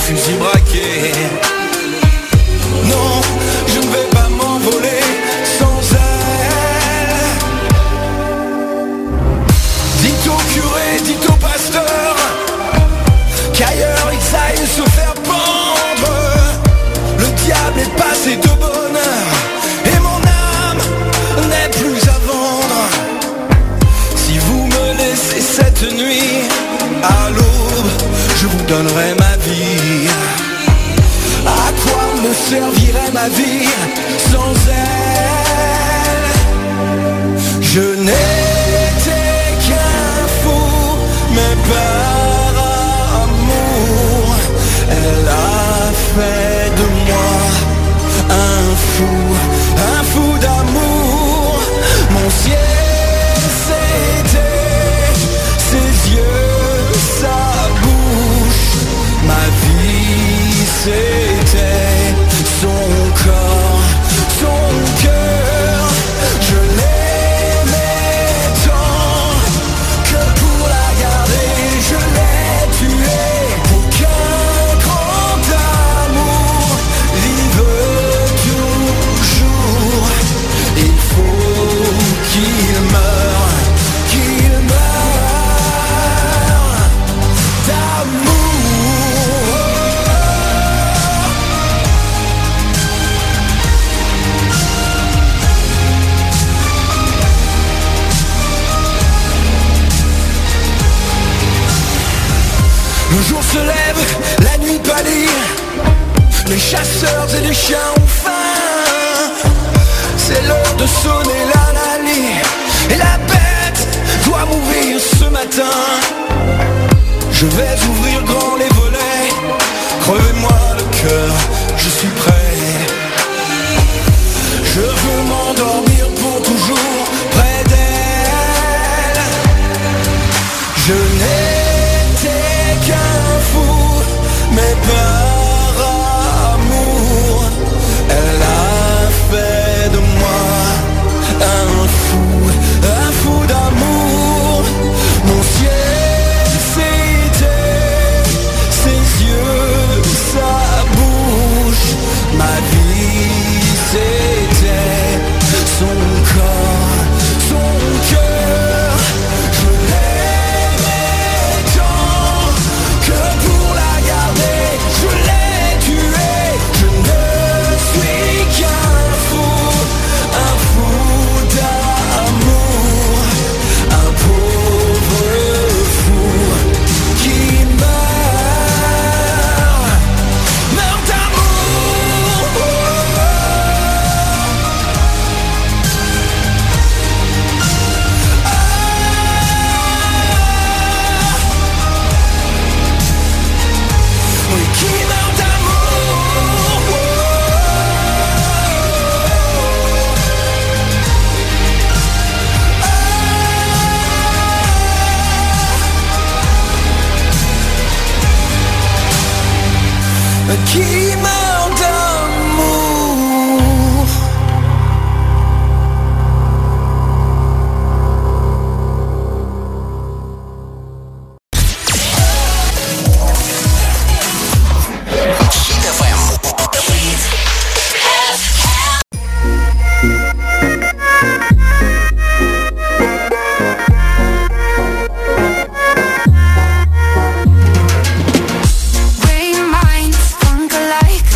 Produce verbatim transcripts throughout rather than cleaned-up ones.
fusil braqué. Non, je ne vais pas m'envoler sans elle. Dites au curé, dites au pasteur qu'ailleurs ils aillent se faire pendre. Le diable est passé de bonheur et mon âme n'est plus à vendre. Si vous me laissez cette nuit, à l'aube, je vous donnerai ma vie. À quoi me servirait ma vie sans elle? Je n'étais qu'un fou, mais par amour, elle a fait de moi un fou, un fou d'amour. Mon ciel, c'était ses yeux, sa bouche. Ma vie, c'était son corps, son cœur. Je l'aimais tant que pour la garder, je l'ai tuée. Aucun grand amour vive toujours. Il faut qu'il meure, qu'il meure d'amour. Le jour se lève, la nuit pâlit. Les chasseurs et les chiens ont faim. C'est l'heure de sonner l'analyse. Et la bête doit mourir ce matin. Je vais ouvrir grand les volets. Crevez-moi le cœur, je suis prêt. Je veux m'endormir pour toujours près d'elle. Je n'étais qu'un fou, mais par amour, elle a fait de moi un fou, un fou d'amour. Mon ciel, c'était ses yeux, sa bouche. Ma vie, c'était son corps, son cœur. Je l'aimais tant que pour la garder, je l'ai tuée. Je ne suis qu'un fou, un fou d'amour, un pauvre fou qui meurt, meurt d'amour. Oui, qui meurt d'amour. Qui meurt d'amour. Brain minds fungal like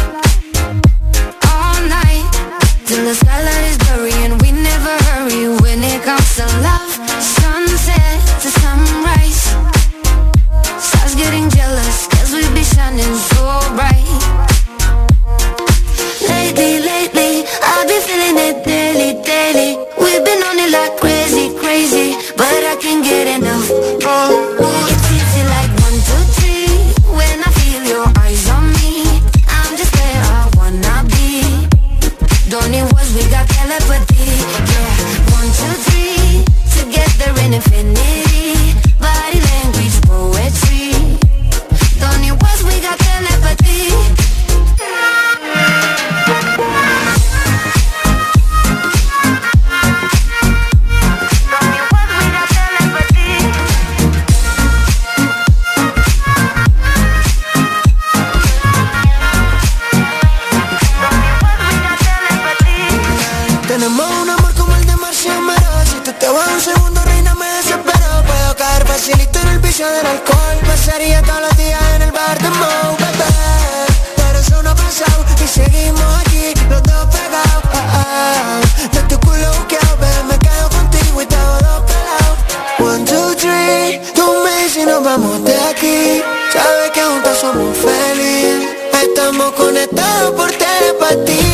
pasaría todos los días en el bar de Mo, bebé. Pero eso no ha pasado y seguimos aquí, los dos pegados. Oh, oh. De tu culo buqueado, bebé, me quedo contigo y te hago dos pelados. One, two, three, tú me dices y nos vamos de aquí. Sabes que juntos somos felices. Estamos conectados por telepatía.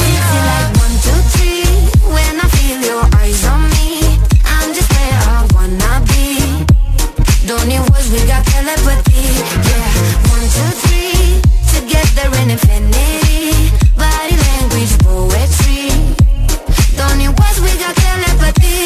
We got telepathy, yeah. One, two, three, together in infinity. Body language, poetry. Don't need words, we got telepathy.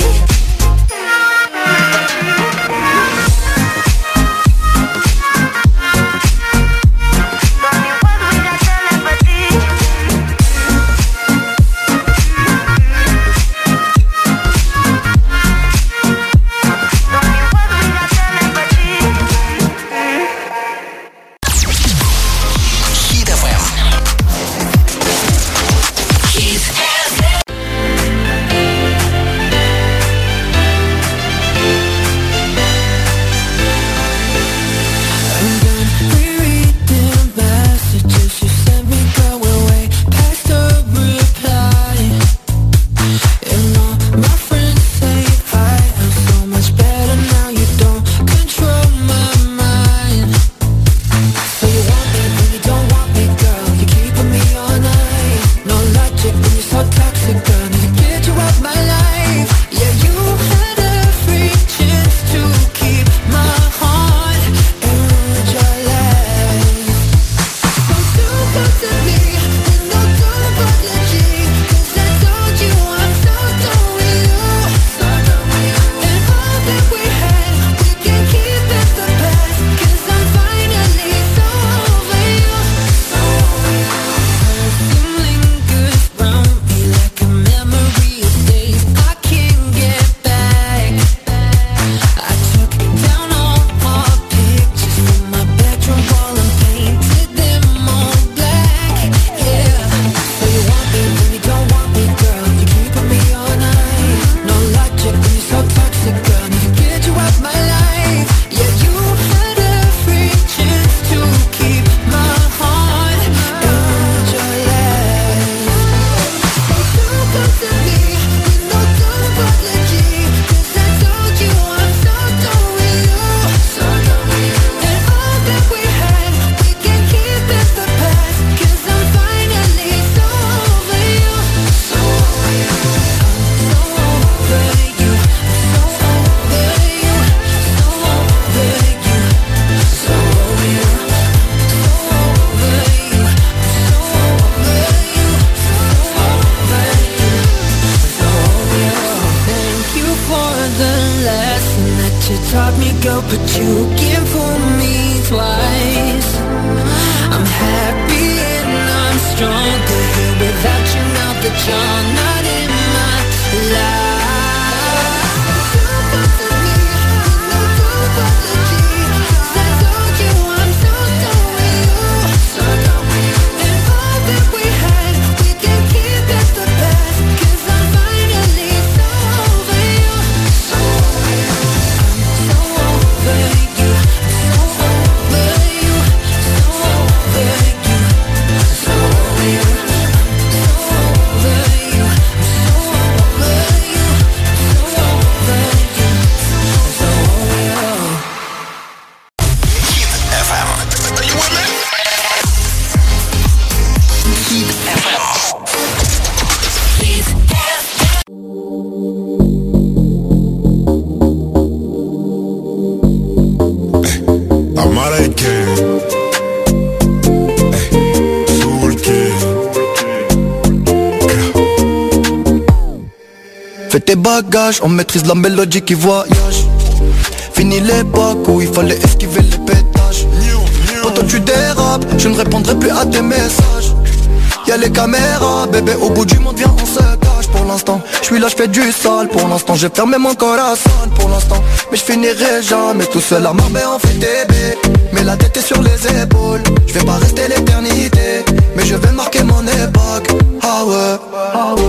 Fais tes bagages, on maîtrise la mélodie qui voyage. Fini l'époque où il fallait esquiver les pétages. Quand toi tu dérapes, je ne répondrai plus à tes messages. Y'a les caméras, bébé, au bout du monde, viens on se cache. Pour l'instant, je suis là, je fais du sale. Pour l'instant, j'ai fermé mon corazon. Pour l'instant, mais je finirai jamais tout seul à Marbella, on fait bébé. Mais la tête est sur les épaules. Je vais pas rester l'éternité, mais je vais marquer mon époque. Ah ouais, ah ouais.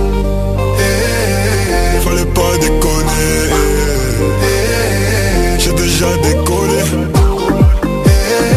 Hey, fallait pas déconner. Hey, j'ai déjà décollé. Hey,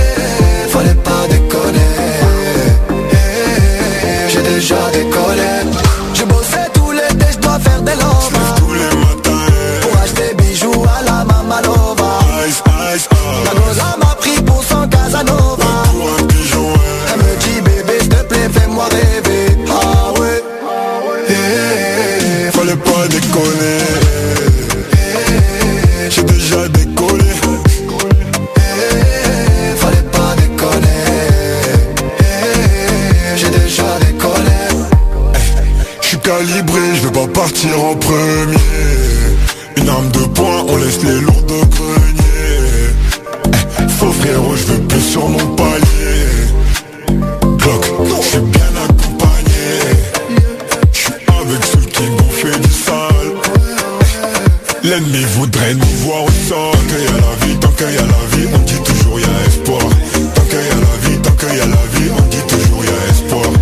en premier. Une arme de poing, on laisse les lourds de grenier. Eh, faux frérot, je veux plus sur mon palier. Glock, je suis bien accompagné. Je suis avec ceux qui m'ont fait du sale. L'ennemi voudrait nous voir au sol. Tant qu'il y a la vie, tant qu'il y a la vie, on dit toujours y'a espoir. Tant qu'il y a la vie, tant qu'il y a la vie, on dit toujours y'a espoir.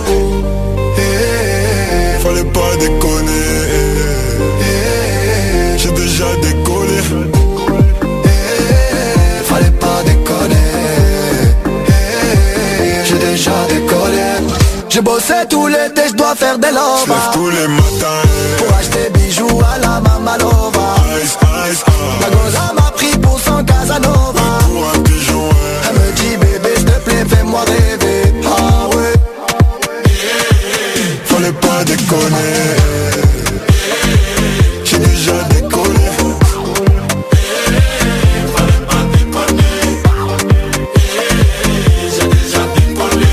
Hey, fallait pas déconner. Hey, j'ai déjà décollé. Hey, fallait pas déconner. Hey, j'ai déjà décollé. J'ai bossé tout l'été, je dois faire des lovas. J'lève tous les matins pour acheter bijoux à la Mamalova. Ice, ice, ice. La goza m'a pris pour son Casanova. Mais pour un pigeon, ouais. Elle me dit bébé s'il te plaît fais-moi rêver. Ah ouais. Fallait pas déconner. J'ai déjà décollé. Fallait pas déconner. J'ai déjà décollé.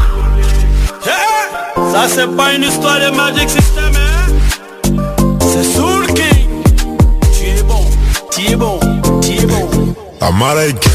Yeah. Ça c'est pas une histoire de Magic System, hein. C'est Soul King. Tu es bon, tu es bon, tu es bon. Amaraïque.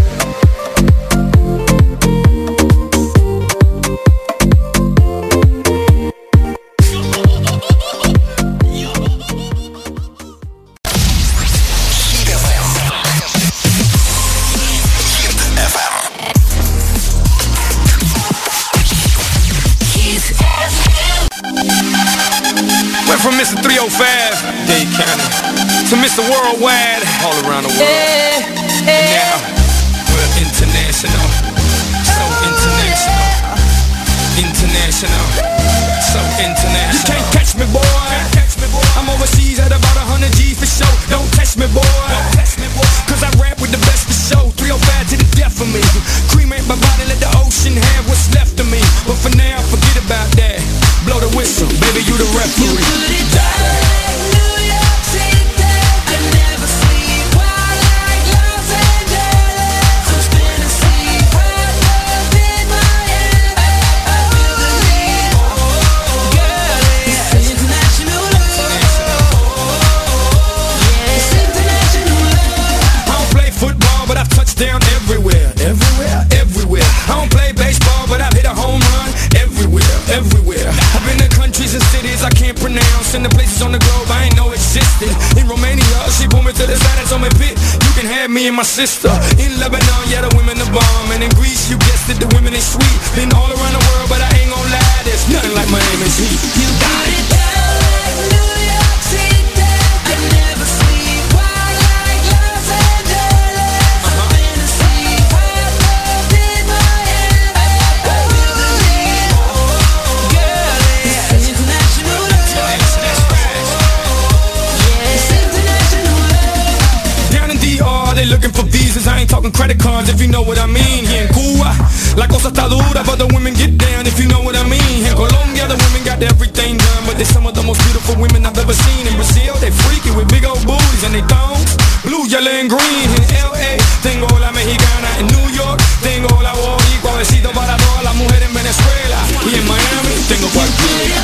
From Mister three oh five, Dade County, to Mister Worldwide, all around the world. Hey, hey. And now, we're international, so international, international, so international. You can't catch me, boy. Catch me, boy. I'm overseas at about one hundred G's for show. Don't test me, boy. Don't test me, boy. Cause I rap with the best for show. three oh five to the death of me. Cremate my body, let the ocean have what's left of me. But for now, forget about that. Blow the whistle, baby, you the referee. You put it down, New York City. I never sleep while like Los Angeles. I'm spinning sleep, hot love in my head. I feel the need, oh, girl, it's international love. Yeah, it's international love. I don't play football, but I've touched down everywhere, everywhere, everywhere. I don't play baseball, but I've hit a home run everywhere, everywhere. I've been to countries and cities I can't pronounce, and the places on the globe I ain't know existed. In Romania, she pulled me to the side and told me, "Pit, you can have me and my sister." In Lebanon, yeah, the women are bomb, and in Greece, you guessed it, the women ain't sweet. Been all around the world, but I ain't gon' lie, there's nothing like Miami's heat. You got it down like New York City. I never sleep while like Los Angeles. I'm finna sleep, hot love in my head. I feel the need, oh, girl, it's international love. Yeah, it's international love. Down in D R, they looking for visas. I ain't talking credit cards, if you know what I mean. Here in Cuba, la cosa está dura, but the women get down, if you know what I mean. In Colombia, the women got everything done, but they're some of the most beautiful women I've ever seen. In Brazil, they freaky with big old booties and they thongs, blue, yellow, and green. In L A, tengo la mexicana. In New York, tengo la boricua. Besito para todas las mujeres en Venezuela. Y en Miami, tengo cualquiera.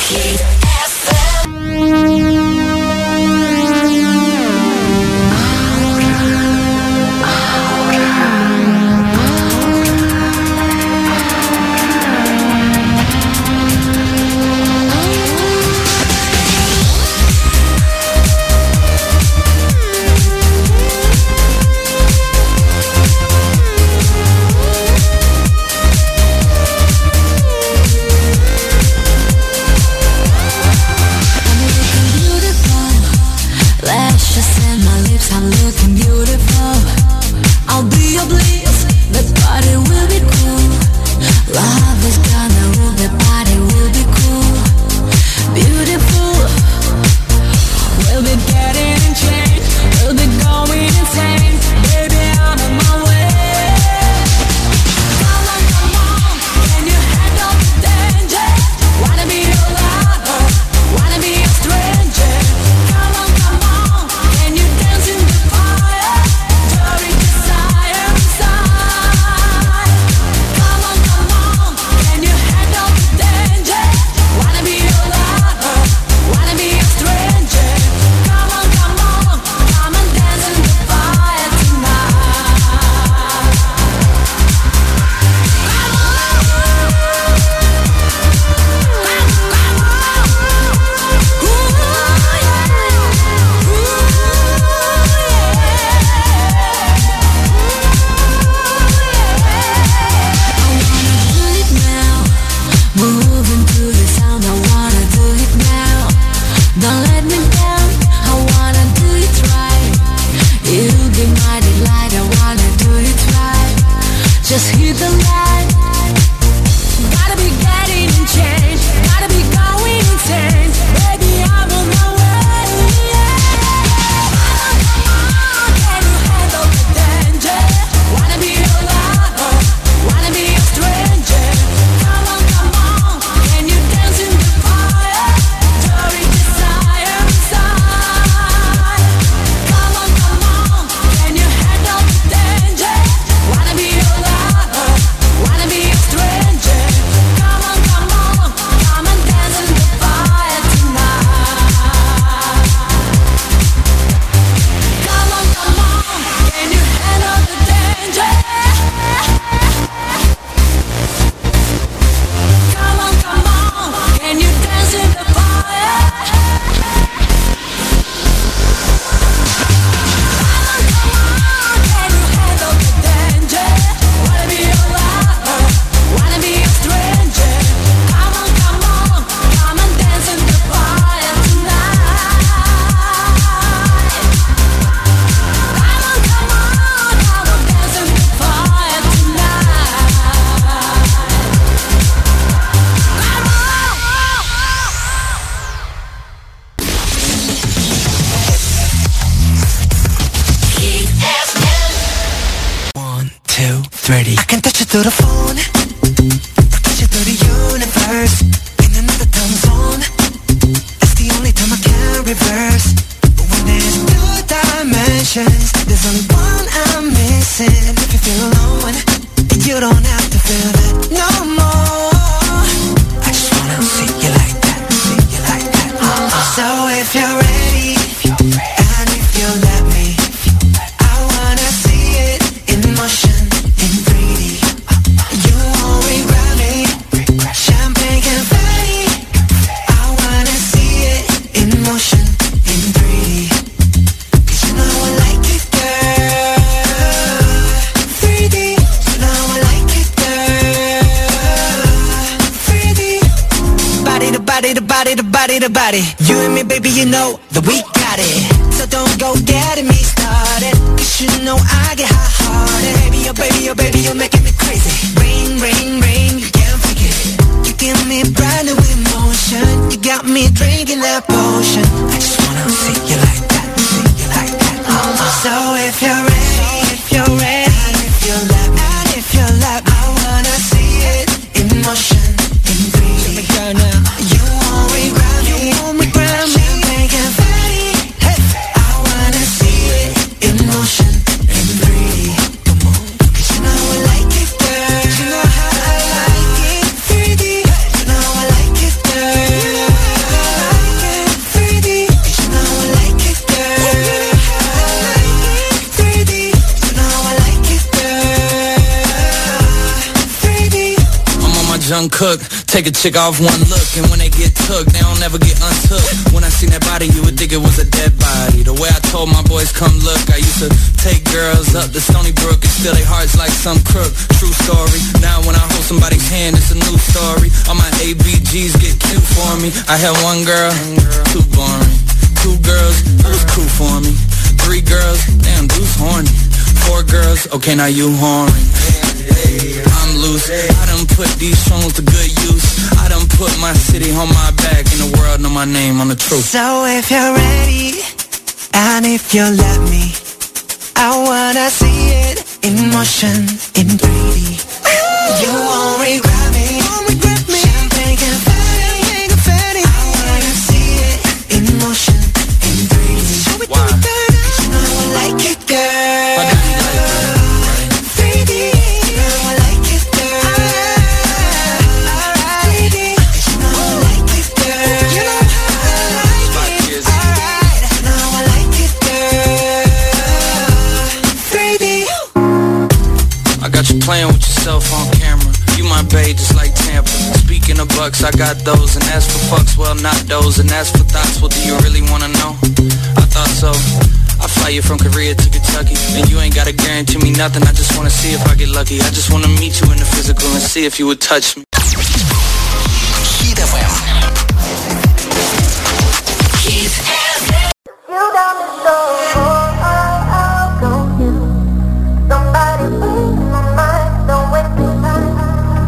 ready. I can touch you through the phone, touch you through the universe, in another time zone. It's the only time I can reverse. But when there's two dimensions, there's only one I'm missing. And if you feel alone, you don't have to feel that no more. I just wanna see you like that, see you like that. Uh-uh. So if you're ready, if you're ready, and if you let me, I wanna see it in motion. The body, the body, the body. You and me, baby, you know that we got it. So don't go getting me started, cause you know I get hot-hearted. Baby, oh baby, oh baby, you're making me crazy. Rain, rain, rain, you can't forget it. You give me brand new emotion. You got me drinking that potion. I just wanna see you like that, see you like that. Uh-huh. So if you're ready, if you're ready, and if you love me, and if you love me, I wanna see it in motion, in three D. Girl, now you want me, grab me, you want me, grab me, champagne confetti. Hey, I wanna see it in motion, in three D. Come on, cause you know I like it, girl. You know how I like it, three D. You know I like it, girl. cook. Take a chick off one look, and when they get took, they don't ever get untook. When I seen that body, you would think it was a dead body. The way I told my boys, come look, I used to take girls up to Stony Brook and steal their hearts like some crook. True story. Now when I hold somebody's hand, it's a new story. All my A B Gs get cute for me. I had one girl, too boring. Two girls, it was cool for me. Three girls, damn, dude's horny. Four girls, okay, now you horny. I'm loose, I done put these songs to good use. I done put my city on my back, and the world know my name on the truth. So if you're ready, and if you let me, I wanna see it in motion, in three D. You won't regret me, won't regret me. Champagne confetti, confetti. I wanna see it in motion, in three D. Show it to me, girl. You know I like it, girl. three D. You know I like it, girl. Alright. three D. You know I like it, girl. You know I like it. Alright. You know I like it, girl. three D. I got you playing with yourself on camera. You my babe just like Tampa. Speaking of bucks, I got those. And as for fucks, well not those. And as for thoughts, well do you really wanna know? I thought so. I fly you from Korea to Kentucky, and you ain't gotta guarantee me nothing. I just wanna see if I get lucky. I just wanna meet you in the physical and see if you would touch me. Hit эф эм. Hit эф эм. You got me so oh, oh, oh, confused. Somebody please my mind, don't waste your time.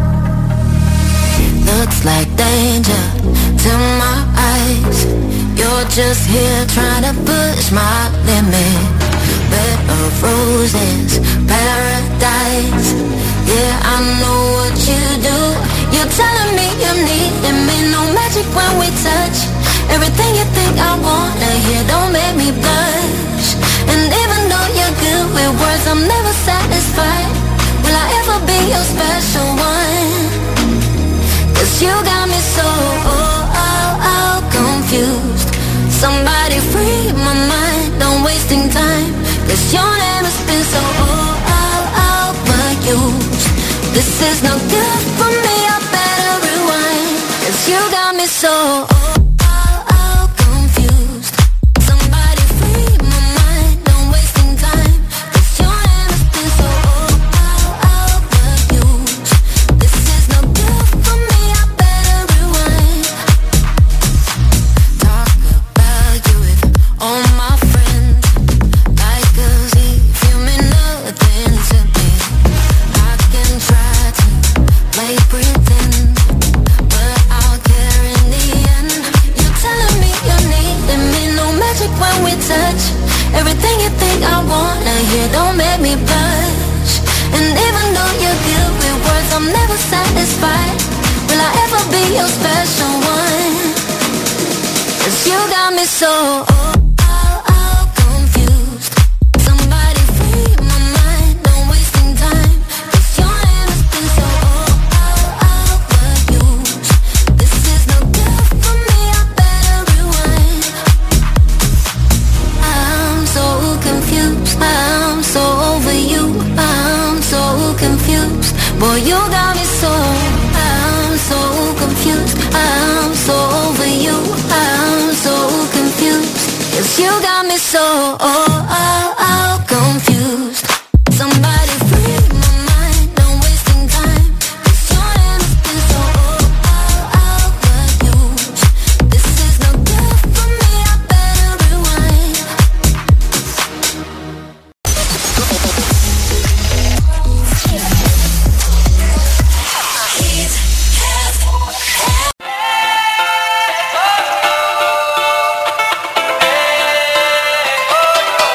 Looks like danger to my eyes. You're just here trying to push my limit. Bed of roses, paradise. Yeah, I know what you do. You're telling me you need me. No magic when we touch. Everything you think I wanna hear don't make me blush. And even though you're good with words, I'm never satisfied. Will I ever be your special one? Cause you got me so oh, oh, oh, confused. Somebody free my mind, don't wasting time. Cause your name has been so oh, oh, overused. This is no good for me, I better rewind. Cause you got me so oh, oh, oh, confused. Somebody free my mind, don't wasting time. Cause your name has been so oh, oh, overused. This is no good for me, I better rewind. Talk about you with all my friends, like as if you mean nothing to me. I can try to play pretend, but I'll care in the end. You're telling me you need me, no magic when we touch. Everything you think I wanna hear don't make me blush. And even though you're good with words, I'm never satisfied. Will I ever be your special one? Cause you got me so oh, oh, oh, confused. Somebody free my mind, don't wasting time. Cause your name has been so oh, oh, overused. This is no good for me, I better rewind. I'm so confused, I'm so over you. I'm so confused, boy you got me so. I'm so confused, I'm so over you. I'm so confused, cause you got me so oh, oh, oh, confused. Somebody free my mind, don't wasting time. Cause your name has been so oh, oh, overused. This is no good for me, I better rewind. Hit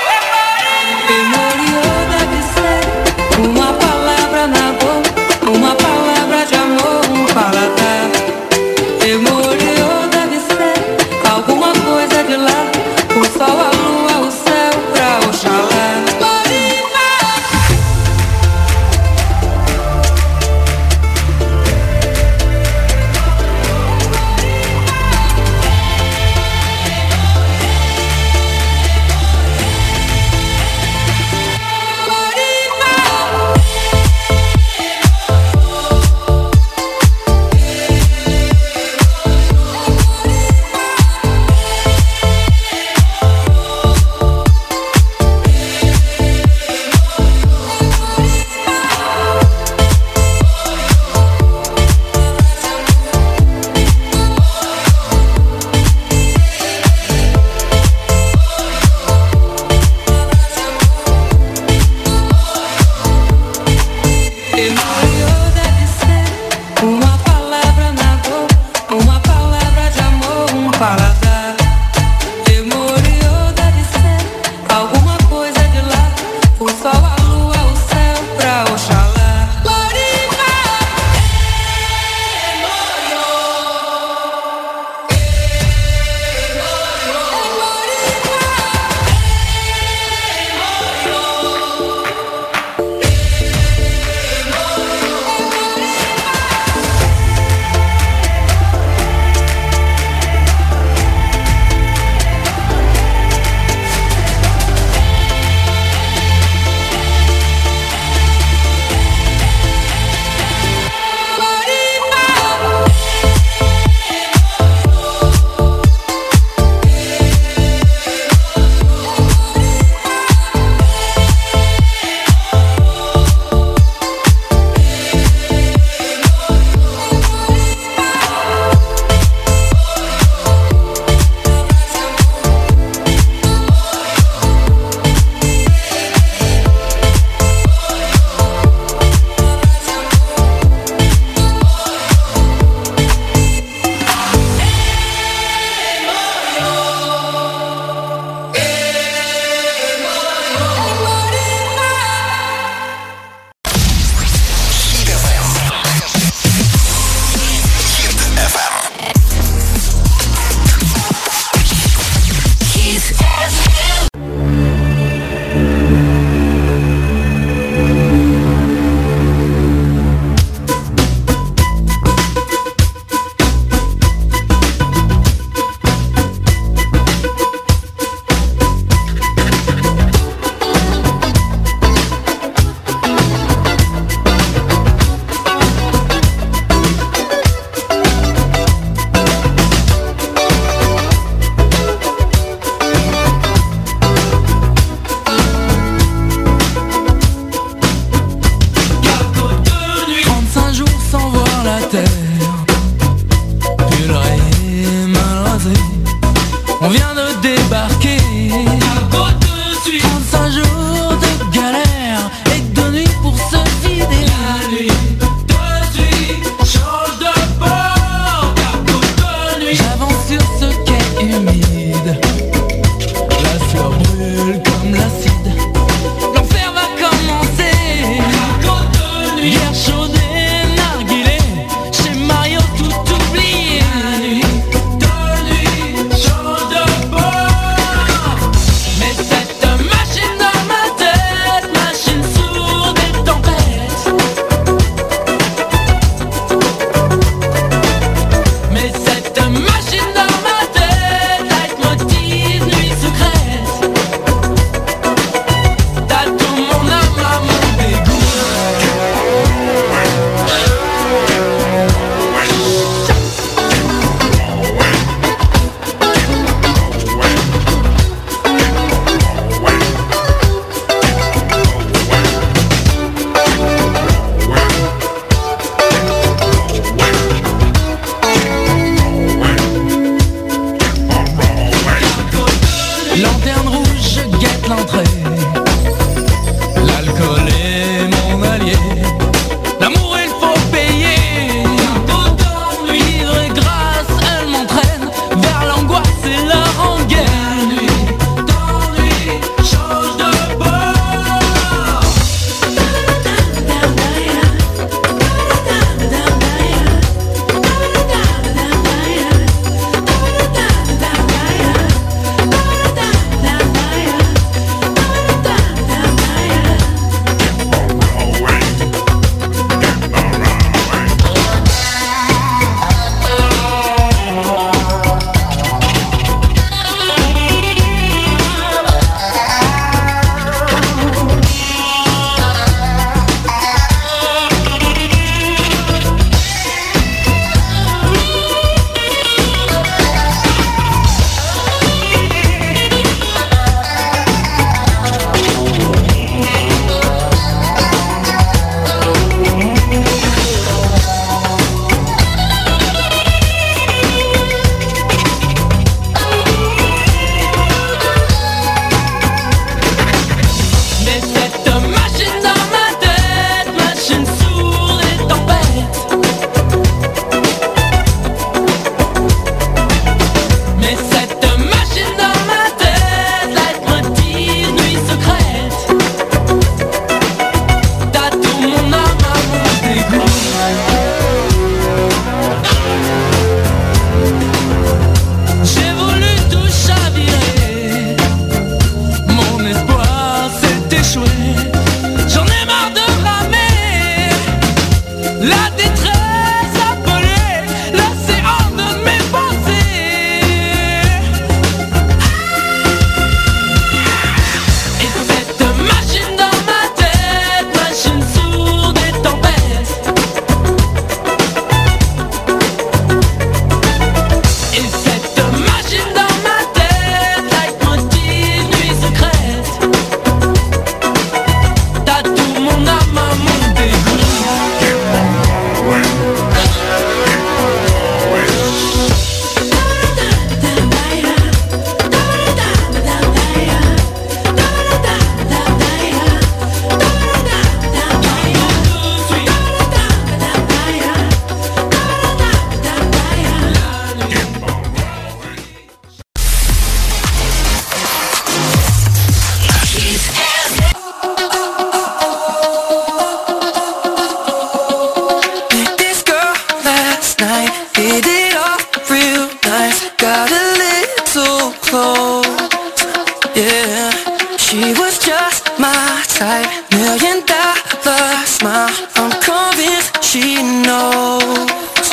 got a little close. Yeah, she was just my type. Million dollar smile, I'm convinced she knows.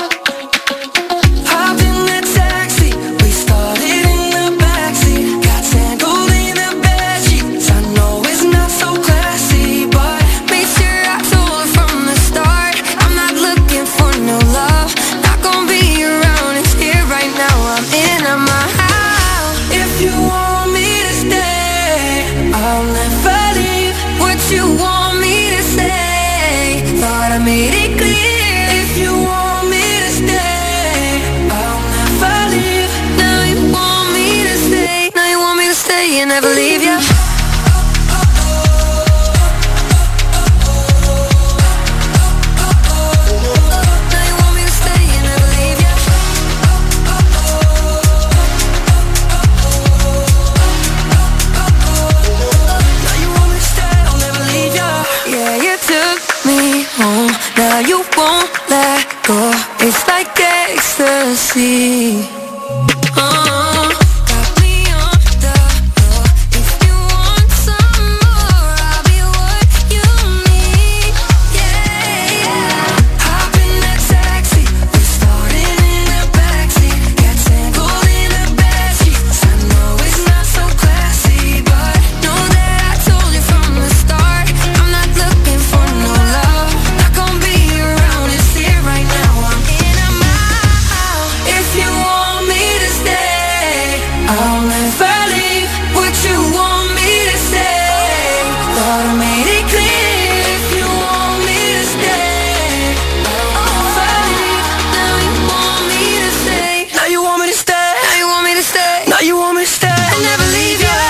Hopped in that taxi, we started in the backseat. Got tangled in the bedsheets. I know it's not so classy, but make sure I told her from the start, I'm not looking for no love. Not gonna be around, it's here right now. I'm in my house. If you want me to stay, I'll never leave. What you want me to say, thought I made it clear. If you want me to stay, I'll never leave. Now you want me to stay, now you want me to stay and never leave you. Now you won't let go. It's like ecstasy. Uh, got me on the floor. If you want some more, I'll be what you need. Yeah, yeah. Hop in that taxi, we started in the backseat. Got tangled in the bedsheets. I know it's not so classy, but know that I told you from the start, I'm not looking for no love. Not gonna be around, it's here right now. I'm in a mile. If you want me to stay, I'll never leave. What you want me to say, thought I made it clear. If you want me to stay, I'll never leave. Now you want me to stay, now you want me to stay, now you want me to stay, now you want me to stay and never leave you.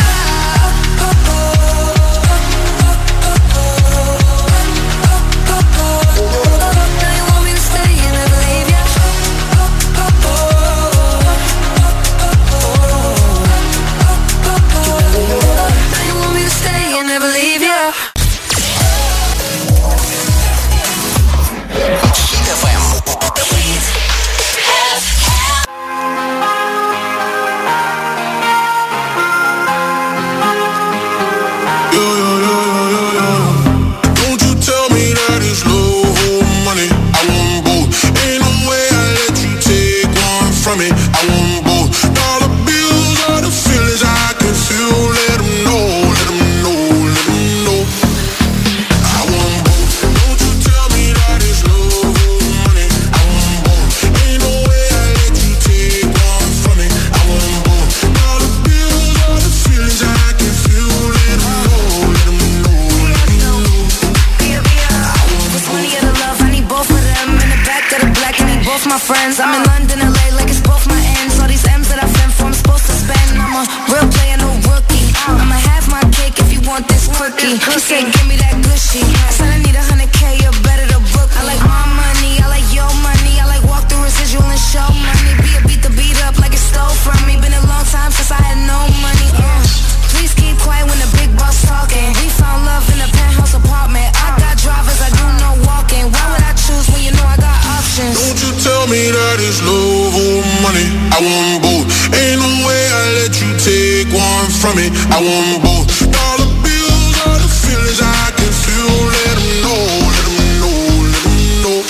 Friends, I'm in London, L A, like it's both my ends. All these M's that I fend for, I'm supposed to spend. I'm a real player, no rookie. I'ma have my cake if you want this quickie. He said, give me that gushy. I said, I need a hundred K, you better to book. I like my money, I like your money. I like walk the residual and show money. Be a beat the beat up like it stole from me. Been a long time since I had no money. Uh, please keep quiet when the big boss talking. We found love in a penthouse apartment. I got drivers, I do no walking. Why would I choose when you know I got options? Don't you tell me that it's love or money. I want both. Ain't no way I let you take one from me. I want both. Dollar bills are the feelings I can feel. Let them know, let them know, let them know.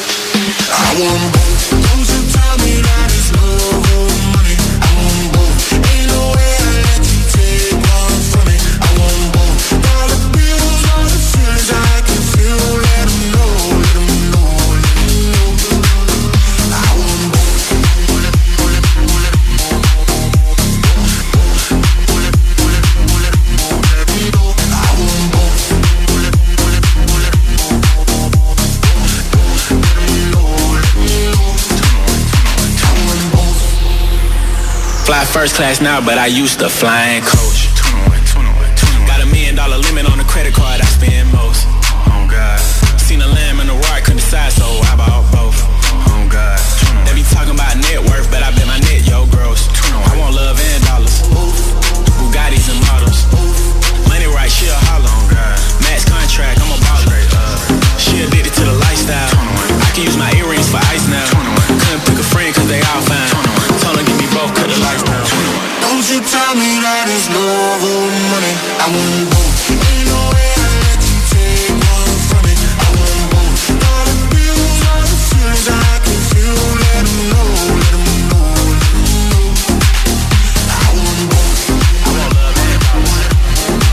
I want both. Don't you tell me that it's love or money. I want both. Ain't no way I let you take one from me. I want both. Dollar bills are the feelings I can feel. Let them know, let them know, let them know. I want both. Fly first class now, but I used to flying coach. Got a million dollar limit on the credit card, I spend most. Oh God. Seen a lamb and a roar, I couldn't decide, so I bought both. Oh God. They be talking about net worth, but I bet my net, yo, gross. I want love and dollars. Bugattis and models. Money right, she a holler. Oh God. Max contract, I'm a baller. She addicted to the lifestyle. I can use my earrings for ice now. Couldn't pick a friend cause they all fine. Told her give me both. you tell me that it's love or money? I want both. Ain't no way I let you take one from me. I want both. All the feels, all the feelings I can feel. Let them know, let them know, let them know. I want both. I want love and I want it.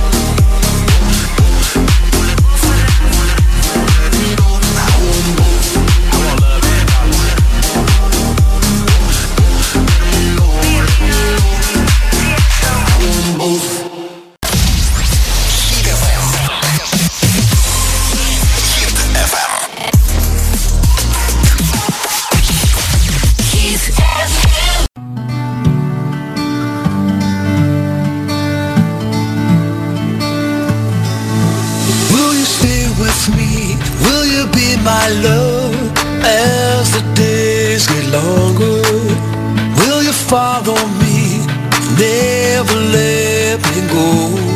My love, as the days get longer, will you follow me, never let me go?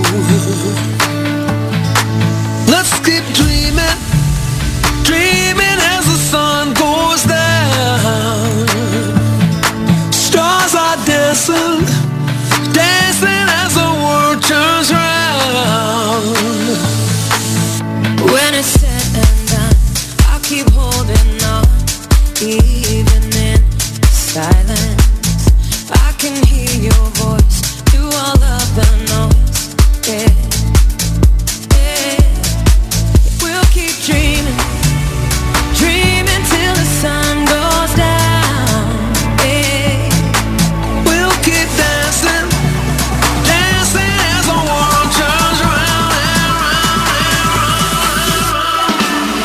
Let's keep dreaming, dreaming as the sun goes down. Stars are dancing, dancing as the world turns round. When it's said and done, keep holding on, even in silence. I can hear your voice through all of the noise. Yeah, yeah. We'll keep dreaming, dreaming till the sun goes down. Yeah. We'll keep dancing, dancing as the world turns round and round and round and round.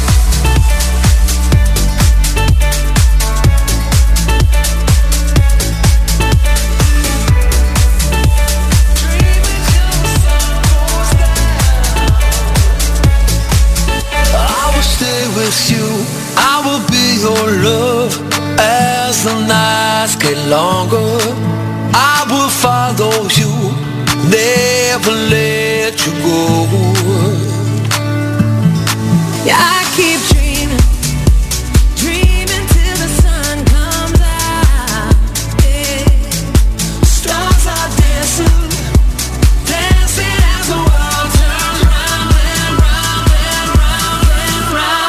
With you, I will be your love as the nights get longer. I will follow you, never let you go. Yeah, I keep dreaming, dreaming till the sun comes out. Yeah. Stars are dancing, dancing as the world turns round and round and round and round.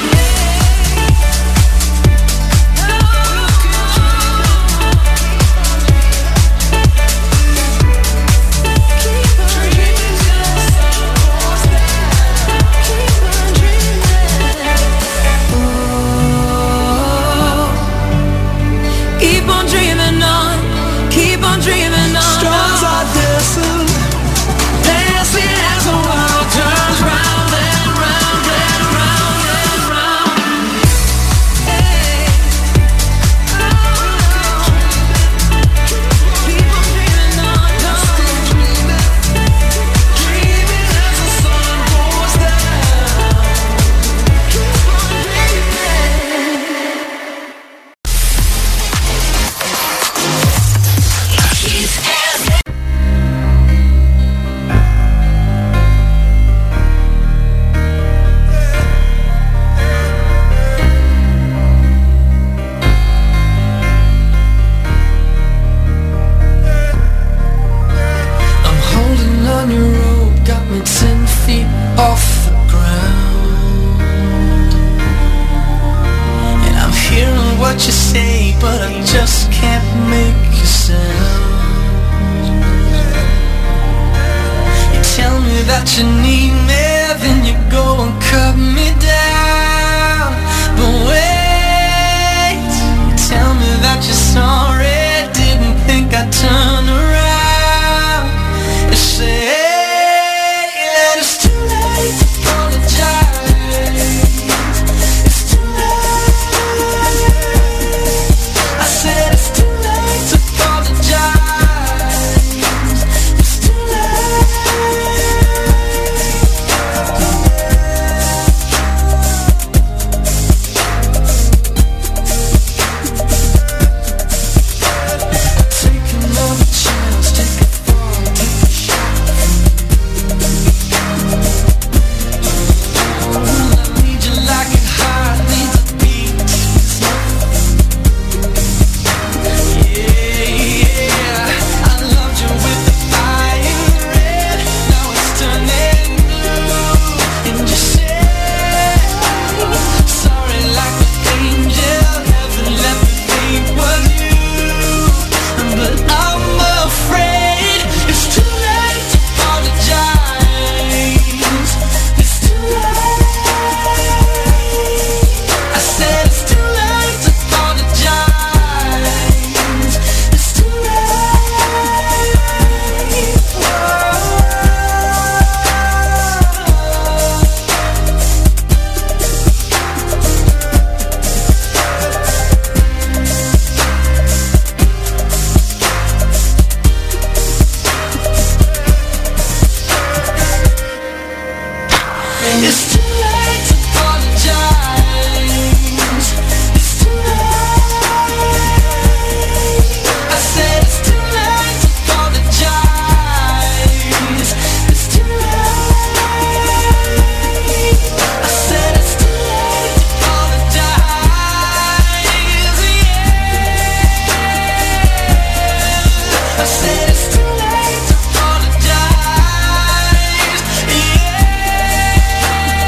Keep on dreaming on, keep on dreaming on. Stars are dancing, dancing as the world turns round and round and round and round. Hey. Oh. Keep on dreaming on, Let's keep dreaming, dreaming as the sun goes down. keep on dreaming. I'm holding on your rope, got me ten feet off the ground. And I'm hearing what you say, but I just can't make a sound. You tell me that you need me, then you go and cut me down. But wait, you tell me that you're sorry, didn't think I'd turn around. You say that it's too late to apologize. It's too late. I said it's too late to apologize. It's too late. I said